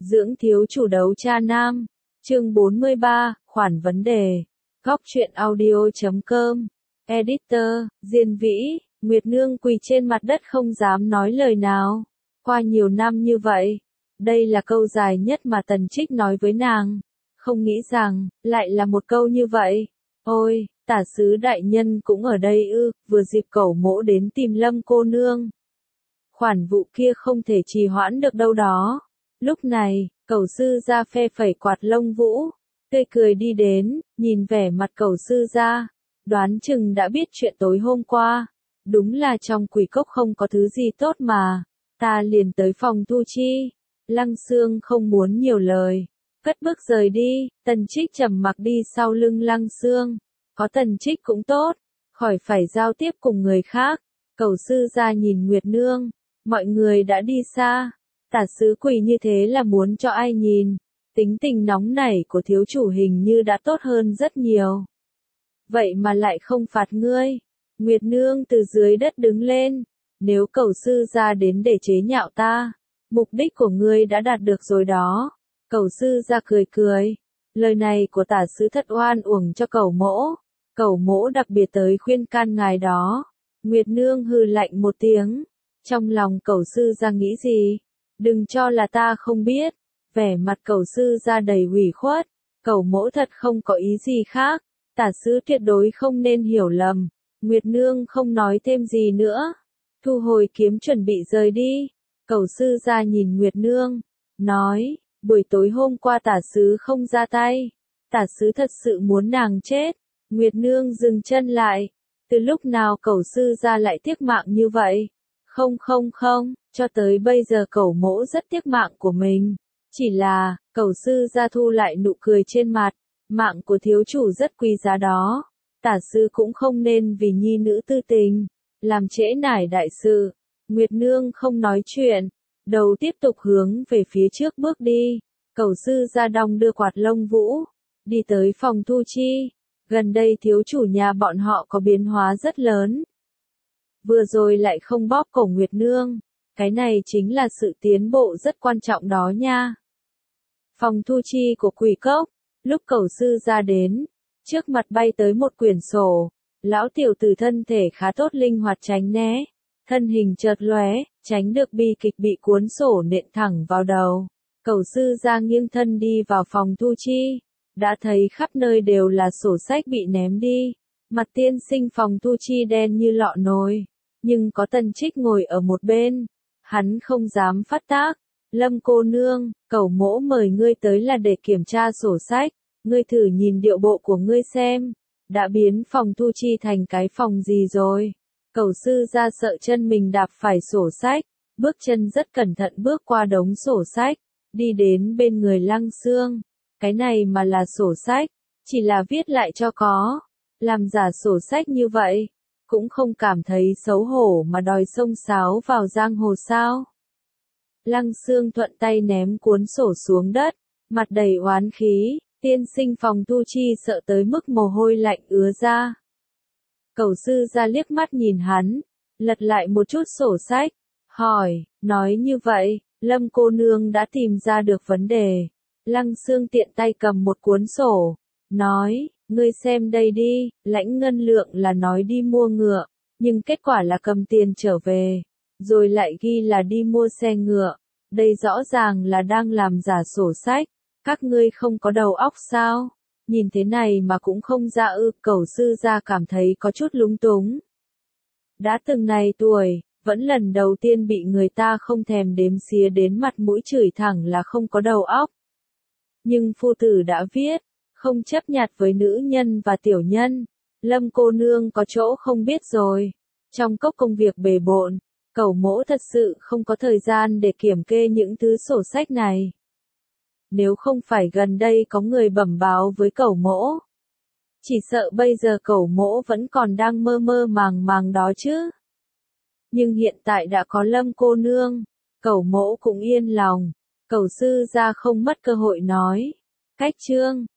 Dưỡng thiếu chủ đấu cha nam. Chương 43, khoản vấn đề. Góc truyện audio.com. Editor, Diên Vĩ, Nguyệt Nương quỳ trên mặt đất không dám nói lời nào. Qua nhiều năm như vậy, đây là câu dài nhất mà Tần Trích nói với nàng. Không nghĩ rằng, lại là một câu như vậy. Ôi, tả sứ đại nhân cũng ở đây ư, vừa dịp Cẩu Mỗ đến tìm Lâm cô nương. Khoản vụ kia không thể trì hoãn được đâu đó. Lúc này, Cẩu sư gia phe phẩy quạt lông vũ, tươi cười đi đến, nhìn vẻ mặt Cẩu sư gia, đoán chừng đã biết chuyện tối hôm qua. Đúng là trong quỷ cốc không có thứ gì tốt mà. Ta liền tới phòng thu chi. Lăng Xương không muốn nhiều lời, cất bước rời đi. Tần Trích trầm mặc đi sau lưng Lăng Xương. Có Tần Trích cũng tốt, khỏi phải giao tiếp cùng người khác. Cẩu sư gia nhìn Nguyệt Nương, mọi người đã đi xa. Tả sứ quỳ như thế là muốn cho ai nhìn. Tính tình nóng nảy của thiếu chủ hình như đã tốt hơn rất nhiều. Vậy mà lại không phạt ngươi. Nguyệt Nương từ dưới đất đứng lên. Nếu Cẩu sư gia đến để chế nhạo ta, mục đích của ngươi đã đạt được rồi đó. Cẩu sư gia cười cười. Lời này của tả sứ thật oan uổng cho Cẩu Mỗ. Cẩu Mỗ đặc biệt tới khuyên can ngài đó. Nguyệt Nương hừ lạnh một tiếng. Trong lòng Cẩu sư gia nghĩ gì? Đừng cho là ta không biết. Vẻ mặt Cẩu sư gia đầy ủy khuất. Cẩu Mỗ thật không có ý gì khác. Tả sứ tuyệt đối không nên hiểu lầm. Nguyệt Nương không nói thêm gì nữa. Thu hồi kiếm chuẩn bị rời đi. Cẩu sư gia nhìn Nguyệt Nương, nói, buổi tối hôm qua tả sứ không ra tay. Tả sứ thật sự muốn nàng chết. Nguyệt Nương dừng chân lại. Từ lúc nào Cẩu sư gia lại tiếc mạng như vậy? Không, cho tới bây giờ Cẩu Mỗ rất tiếc mạng của mình. Chỉ là, Cẩu sư gia thu lại nụ cười trên mặt. Mạng của thiếu chủ rất quý giá đó. Tả sứ cũng không nên vì nhi nữ tư tình, làm trễ nải đại sự. Nguyệt Nương không nói chuyện, đầu tiếp tục hướng về phía trước bước đi. Cẩu sư gia đong đưa quạt lông vũ, đi tới phòng thu chi. Gần đây thiếu chủ nhà bọn họ có biến hóa rất lớn. Vừa rồi lại không bóp cổ Nguyệt Nương. Cái này chính là sự tiến bộ rất quan trọng đó nha. Phòng thu chi của quỷ cốc. Lúc Cẩu sư gia đến, trước mặt bay tới một quyển sổ. Lão tiểu tử thân thể khá tốt linh hoạt tránh né. Thân hình chợt lóe, tránh được bi kịch bị cuốn sổ nện thẳng vào đầu. Cẩu sư gia nghiêng thân đi vào phòng thu chi. Đã thấy khắp nơi đều là sổ sách bị ném đi. Mặt tiên sinh phòng thu chi đen như lọ nồi. Nhưng có Tần Trích ngồi ở một bên. Hắn không dám phát tác. Lâm cô nương, Cẩu Mỗ mời ngươi tới là để kiểm tra sổ sách. Ngươi thử nhìn điệu bộ của ngươi xem. Đã biến phòng thu chi thành cái phòng gì rồi? Cẩu sư gia sợ chân mình đạp phải sổ sách. Bước chân rất cẩn thận bước qua đống sổ sách. Đi đến bên người Lăng Xương. Cái này mà là sổ sách. Chỉ là viết lại cho có. Làm giả sổ sách như vậy. Cũng không cảm thấy xấu hổ mà đòi xông xáo vào giang hồ sao. Lăng Xương thuận tay ném cuốn sổ xuống đất. Mặt đầy oán khí. Tiên sinh phòng thu chi sợ tới mức mồ hôi lạnh ứa ra. Cẩu sư gia liếc mắt nhìn hắn. Lật lại một chút sổ sách. Hỏi, nói như vậy, Lâm cô nương đã tìm ra được vấn đề. Lăng Xương tiện tay cầm một cuốn sổ. Nói, ngươi xem đây đi, Lãnh Ngân Lượng là nói đi mua ngựa. Nhưng kết quả là cầm tiền trở về. Rồi lại ghi là đi mua xe ngựa. Đây rõ ràng là đang làm giả sổ sách. Các ngươi không có đầu óc sao? Nhìn thế này mà cũng không ra ư? Cẩu sư gia cảm thấy có chút lúng túng. Đã từng này tuổi, vẫn lần đầu tiên bị người ta không thèm đếm xía đến mặt mũi chửi thẳng là không có đầu óc. Nhưng phu tử đã viết, không chấp nhặt với nữ nhân và tiểu nhân. Lâm cô nương có chỗ không biết rồi. Trong cốc công việc bề bộn, Cẩu Mỗ thật sự không có thời gian để kiểm kê những thứ sổ sách này. Nếu không phải gần đây có người bẩm báo với Cẩu Mỗ, chỉ sợ bây giờ Cẩu Mỗ vẫn còn đang mơ mơ màng màng đó chứ. Nhưng hiện tại đã có Lâm cô nương, Cẩu Mỗ cũng yên lòng. Cẩu sư gia không mất cơ hội nói. Cách chương